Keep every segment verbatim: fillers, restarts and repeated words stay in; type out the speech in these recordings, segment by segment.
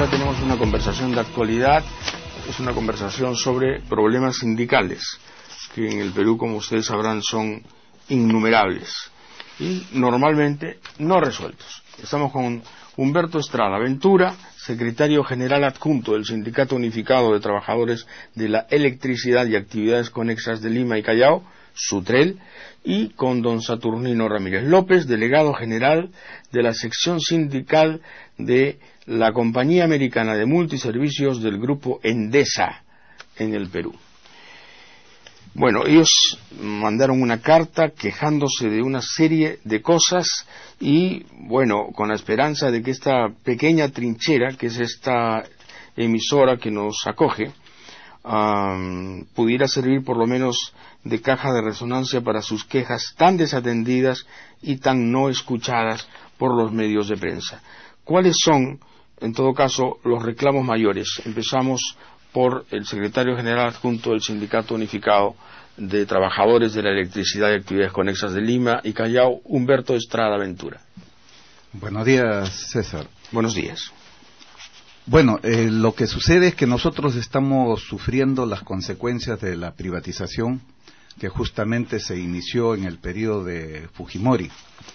ahora tenemos una conversación de actualidad, es una conversación sobre problemas sindicales, que en el Perú, como ustedes sabrán, son innumerables y normalmente no resueltos. Estamos con Humberto Estrada Ventura, secretario general adjunto del Sindicato Unificado de Trabajadores de la Electricidad y Actividades Conexas de Lima y Callao, SUTREL, y con don Saturnino Ramírez López, delegado general de la sección sindical de la Compañía Americana de Multiservicios del grupo Endesa en el Perú. Bueno, ellos mandaron una carta quejándose de una serie de cosas y, bueno, con la esperanza de que esta pequeña trinchera, que es esta emisora que nos acoge, um, pudiera servir por lo menos de caja de resonancia para sus quejas tan desatendidas y tan no escuchadas por los medios de prensa. ¿Cuáles son, en todo caso, los reclamos mayores? Empezamos por el secretario general adjunto del Sindicato Unificado de Trabajadores de la Electricidad y Actividades Conexas de Lima y Callao, Humberto Estrada Ventura. Buenos días, César. Buenos días. Bueno, eh, lo que sucede es que nosotros estamos sufriendo las consecuencias de la privatización que justamente se inició en el periodo de Fujimori.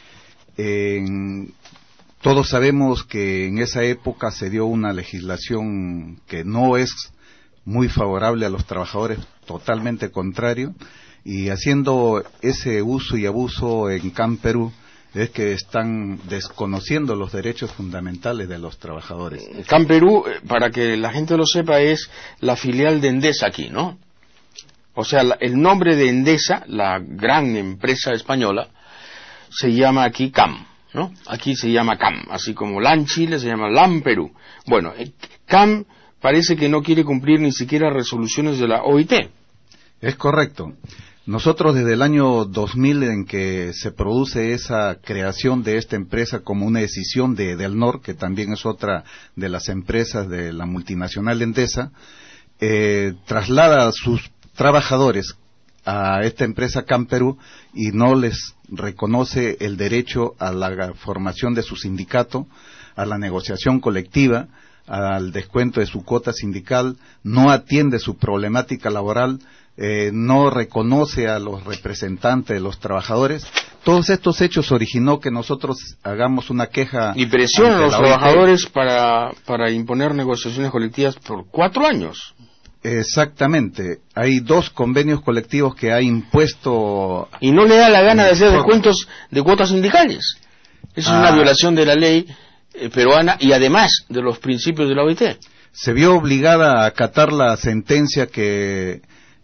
En Todos sabemos que en esa época se dio una legislación que no es muy favorable a los trabajadores, totalmente contrario, y haciendo ese uso y abuso en CAM Perú es que están desconociendo los derechos fundamentales de los trabajadores. CAM Perú, para que la gente lo sepa, es la filial de Endesa aquí, ¿no? O sea, el nombre de Endesa, la gran empresa española, se llama aquí CAM, ¿no? Aquí se llama CAM, así como LAN Chile se llama LAN Perú. Bueno, CAM parece que no quiere cumplir ni siquiera resoluciones de la O I T. Es correcto. Nosotros desde el año dos mil, en que se produce esa creación de esta empresa como una decisión de Edelnor, que también es otra de las empresas de la multinacional Endesa, eh, traslada a sus trabajadores a esta empresa CAM Perú y no les reconoce el derecho a la formación de su sindicato, a la negociación colectiva, al descuento de su cuota sindical, no atiende su problemática laboral, eh, no reconoce a los representantes de los trabajadores. Todos estos hechos originó que nosotros hagamos una queja. Y presionan a los trabajadores para, para imponer negociaciones colectivas por cuatro años. Exactamente. Hay dos convenios colectivos que ha impuesto. Y no le da la gana de hacer descuentos de cuotas sindicales. Eso ah. es una violación de la ley peruana y además de los principios de la O I T. Se vio obligada a acatar la sentencia que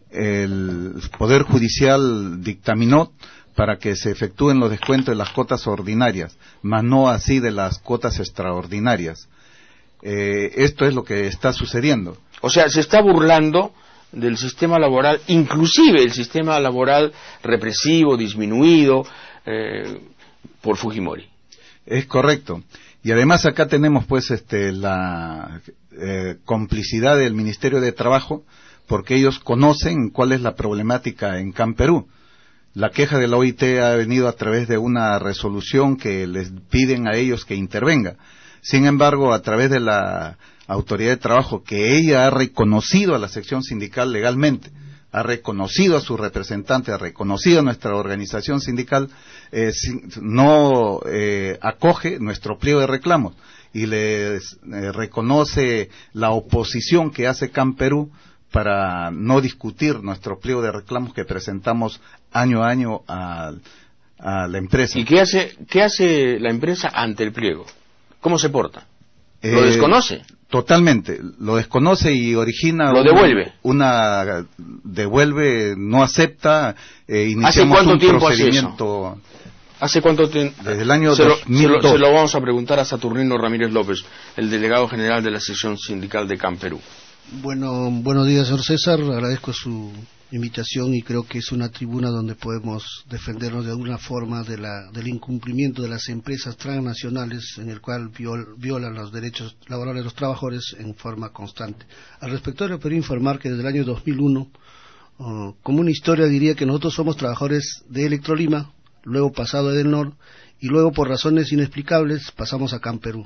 el Poder Judicial dictaminó para que se efectúen los descuentos de las cuotas ordinarias, mas no así de las cuotas extraordinarias. Eh, esto es lo que está sucediendo. O sea, se está burlando del sistema laboral, inclusive el sistema laboral represivo, disminuido eh, por Fujimori. Es correcto. Y además acá tenemos pues este la eh, complicidad del Ministerio de Trabajo, porque ellos conocen cuál es la problemática en CAM Perú. La queja de la O I T ha venido a través de una resolución que les piden a ellos que intervenga. Sin embargo, a través de la Autoridad de Trabajo, que ella ha reconocido a la sección sindical legalmente, ha reconocido a su representante, ha reconocido a nuestra organización sindical, eh, no eh, acoge nuestro pliego de reclamos y les eh, reconoce la oposición que hace CAM Perú para no discutir nuestro pliego de reclamos que presentamos año a año a, a la empresa. ¿Y qué hace, qué hace la empresa ante el pliego? ¿Cómo se porta? ¿Lo eh, desconoce? Totalmente, lo desconoce y origina... ¿Lo devuelve? Una, una devuelve, no acepta, eh, iniciamos ¿Hace cuánto un tiempo procedimiento... Hace, eso? ¿Hace cuánto tiempo? Desde el año se dos mil dos. Lo, se, lo, se lo vamos a preguntar a Saturnino Ramírez López, el delegado general de la sección sindical de CAM Perú. Bueno, buenos días, señor César, agradezco su invitación y creo que es una tribuna donde podemos defendernos de alguna forma de la, del incumplimiento de las empresas transnacionales en el cual viol, violan los derechos laborales de los trabajadores en forma constante. Al respecto, le quiero informar que desde el año dos mil uno, uh, como una historia diría que nosotros somos trabajadores de Electrolima, luego pasado a Edelnor y luego por razones inexplicables pasamos a CAM Perú.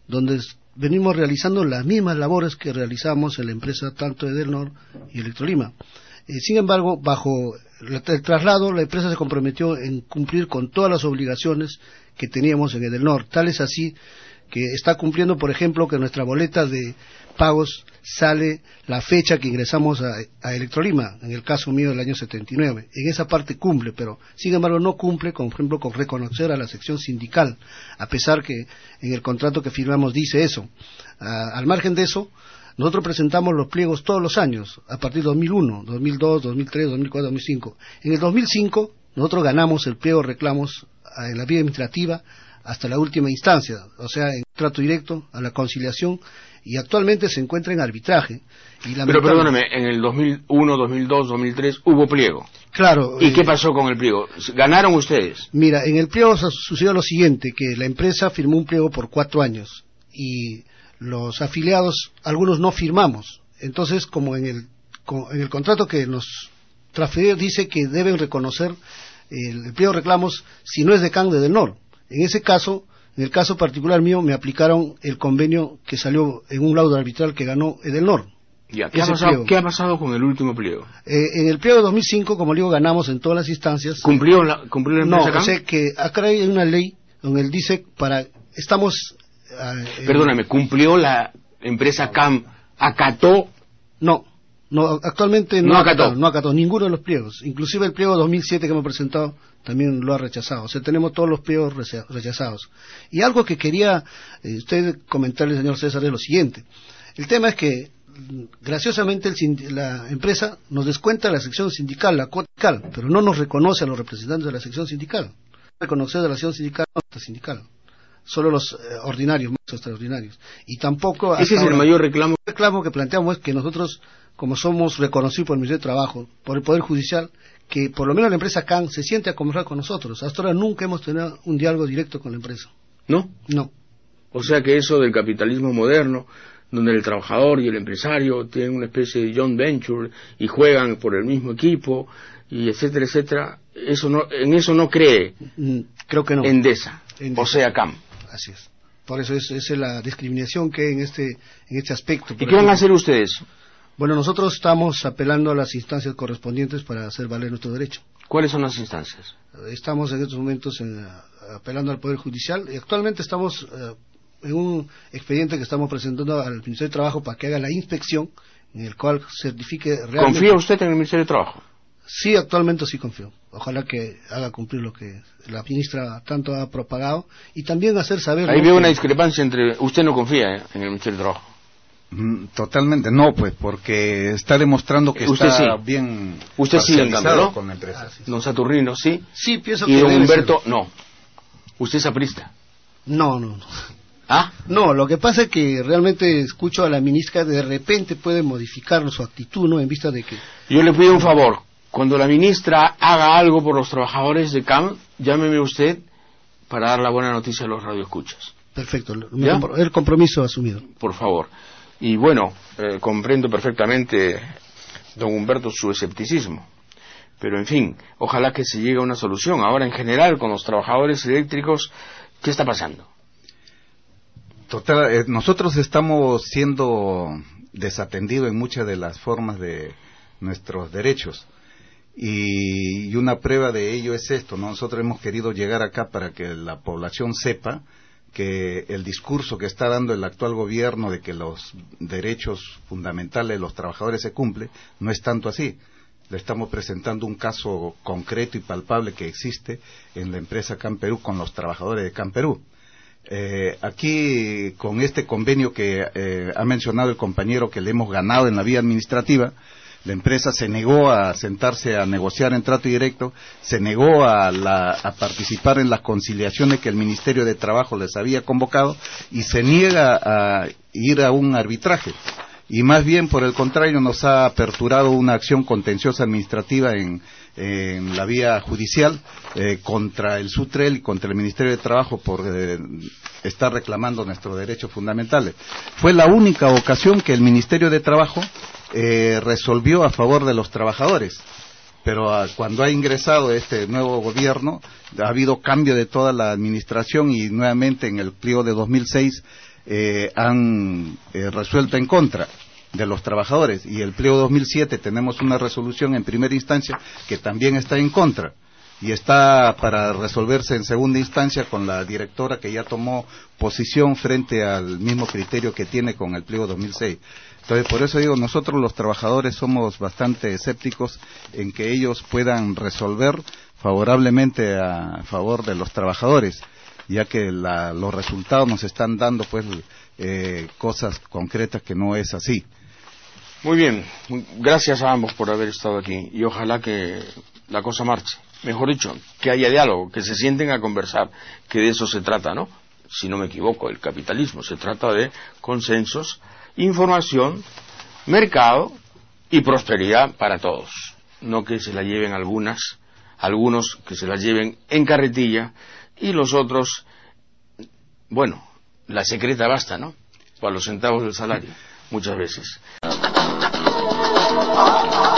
donde venimos realizando las mismas labores que realizamos en la empresa tanto Edelnor y Electrolima. Eh, sin embargo, bajo el, el traslado, la empresa se comprometió en cumplir con todas las obligaciones que teníamos en Edelnor. Tal es así que está cumpliendo, por ejemplo, que nuestra boleta de pagos sale la fecha que ingresamos a, a Electrolima, en el caso mío del año setenta y nueve. En esa parte cumple, pero sin embargo no cumple, con, por ejemplo, con reconocer a la sección sindical, a pesar que en el contrato que firmamos dice eso. Ah, al margen de eso, nosotros presentamos los pliegos todos los años, a partir de dos mil uno, dos mil dos, dos mil tres, dos mil cuatro, dos mil cinco. En el dos mil cinco, nosotros ganamos el pliego de reclamos ah, en la vía administrativa hasta la última instancia, o sea, en trato directo, a la conciliación, y actualmente se encuentra en arbitraje. Y Pero perdóname, en el dos mil uno, dos mil dos, dos mil tres hubo pliego. Claro. ¿Y eh, qué pasó con el pliego? ¿Ganaron ustedes? Mira, en el pliego sucedió lo siguiente, que la empresa firmó un pliego por cuatro años, y los afiliados, algunos no firmamos. Entonces, como en el, en el contrato que nos transfirió, dice que deben reconocer el, el pliego de reclamos si no es de C A N de Edelnor. En ese caso, en el caso particular mío, me aplicaron el convenio que salió en un laudo arbitral que ganó Edelnor. Ya, ¿qué, ha pasado, ¿Qué ha pasado con el último pliego? Eh, en el pliego de dos mil cinco, como digo, ganamos en todas las instancias. ¿Cumplió la, cumplió la empresa No, C A N? o sea que acá hay una ley donde él dice para... Estamos... Eh, Perdóname, ¿cumplió la empresa C A M? ¿Acató? No. No, actualmente no, no acató. acató. No acató ninguno de los pliegos. Inclusive el pliego dos mil siete que hemos presentado también lo ha rechazado. O sea, tenemos todos los pliegos rechazados. Y algo que quería eh, usted comentarle, señor César, es lo siguiente. El tema es que, graciosamente, el, la empresa nos descuenta la sección sindical, la cuota sindical, pero no nos reconoce a los representantes de la sección sindical. Reconocer de la sección sindical no está sindical. Solo los eh, ordinarios, más extraordinarios. Y tampoco... Ese es el mayor reclamo. El reclamo que planteamos es que nosotros, como somos reconocidos por el Ministerio de Trabajo, por el Poder Judicial, que por lo menos la empresa C A N se siente a conversar con nosotros. Hasta ahora nunca hemos tenido un diálogo directo con la empresa. ¿No? No. O sea que eso del capitalismo moderno, donde el trabajador y el empresario tienen una especie de joint venture y juegan por el mismo equipo, y etcétera, etcétera, eso no, en eso no cree mm, creo que no. Endesa, Endesa. O sea C A M. Así es. Por eso es, es la discriminación que hay en este, en este aspecto. ¿Y qué van a hacer ustedes? Bueno, nosotros estamos apelando a las instancias correspondientes para hacer valer nuestro derecho. ¿Cuáles son las instancias? Estamos en estos momentos en, apelando al Poder Judicial y actualmente estamos uh, en un expediente que estamos presentando al Ministerio de Trabajo para que haga la inspección, en el cual certifique realmente... ¿Confía usted en el Ministerio de Trabajo? Sí, actualmente sí confío. Ojalá que haga cumplir lo que la ministra tanto ha propagado y también hacer saber... Ahí ¿no? veo que... una discrepancia entre... Usted no confía ¿eh? en el Ministerio de Trabajo. Totalmente no, pues, porque está demostrando que usted está sí. bien usted sí, en cambio, ¿no? con la empresa. Ah, sí, sí. Don Saturnino, ¿sí? Sí, pienso y que don debe Humberto, ser. no. ¿Usted es aprista? No, no, no. ¿Ah? No, lo que pasa es que realmente escucho a la ministra, de repente puede modificar su actitud, ¿no? En vista de que... Yo le pido un favor. Cuando la ministra haga algo por los trabajadores de C A M, llámeme usted para dar la buena noticia a los radioescuchas. Perfecto, ¿Ya? el compromiso asumido. Por favor. Y bueno, eh, comprendo perfectamente, don Humberto, su escepticismo. Pero en fin, ojalá que se llegue a una solución. Ahora, en general, con los trabajadores eléctricos, ¿qué está pasando? Total, eh, nosotros estamos siendo desatendidos en muchas de las formas de nuestros derechos. Y, y una prueba de ello es esto, ¿no? Nosotros hemos querido llegar acá para que la población sepa que el discurso que está dando el actual gobierno de que los derechos fundamentales de los trabajadores se cumplen, no es tanto así. Le estamos presentando un caso concreto y palpable que existe en la empresa C A M Perú con los trabajadores de C A M Perú. Eh, aquí, con este convenio que eh, ha mencionado el compañero que le hemos ganado en la vía administrativa, la empresa se negó a sentarse a negociar en trato directo, se negó a, la, a participar en las conciliaciones que el Ministerio de Trabajo les había convocado y se niega a ir a un arbitraje. Y más bien, por el contrario, nos ha aperturado una acción contenciosa administrativa en, en la vía judicial eh, contra el SUTREL y contra el Ministerio de Trabajo por eh, estar reclamando nuestros derechos fundamentales. Fue la única ocasión que el Ministerio de Trabajo eh, resolvió a favor de los trabajadores. Pero ah, cuando ha ingresado este nuevo gobierno, ha habido cambio de toda la administración y nuevamente en el pliego de dos mil seis eh, han eh, resuelto en contra de los trabajadores, y el pliego dos mil siete tenemos una resolución en primera instancia que también está en contra y está para resolverse en segunda instancia con la directora, que ya tomó posición frente al mismo criterio que tiene con el pliego dos mil seis. Entonces, por eso digo, nosotros los trabajadores somos bastante escépticos en que ellos puedan resolver favorablemente a favor de los trabajadores, ya que la, los resultados nos están dando pues eh, cosas concretas que no es así. Muy bien, gracias a ambos por haber estado aquí, y ojalá que la cosa marche. Mejor dicho, que haya diálogo, que se sienten a conversar, que de eso se trata, ¿no? Si no me equivoco, el capitalismo se trata de consensos, información, mercado y prosperidad para todos, no que se la lleven algunas, algunos que se la lleven en carretilla y los otros, bueno, la secreta basta, ¿no? Para los centavos del salario, muchas veces.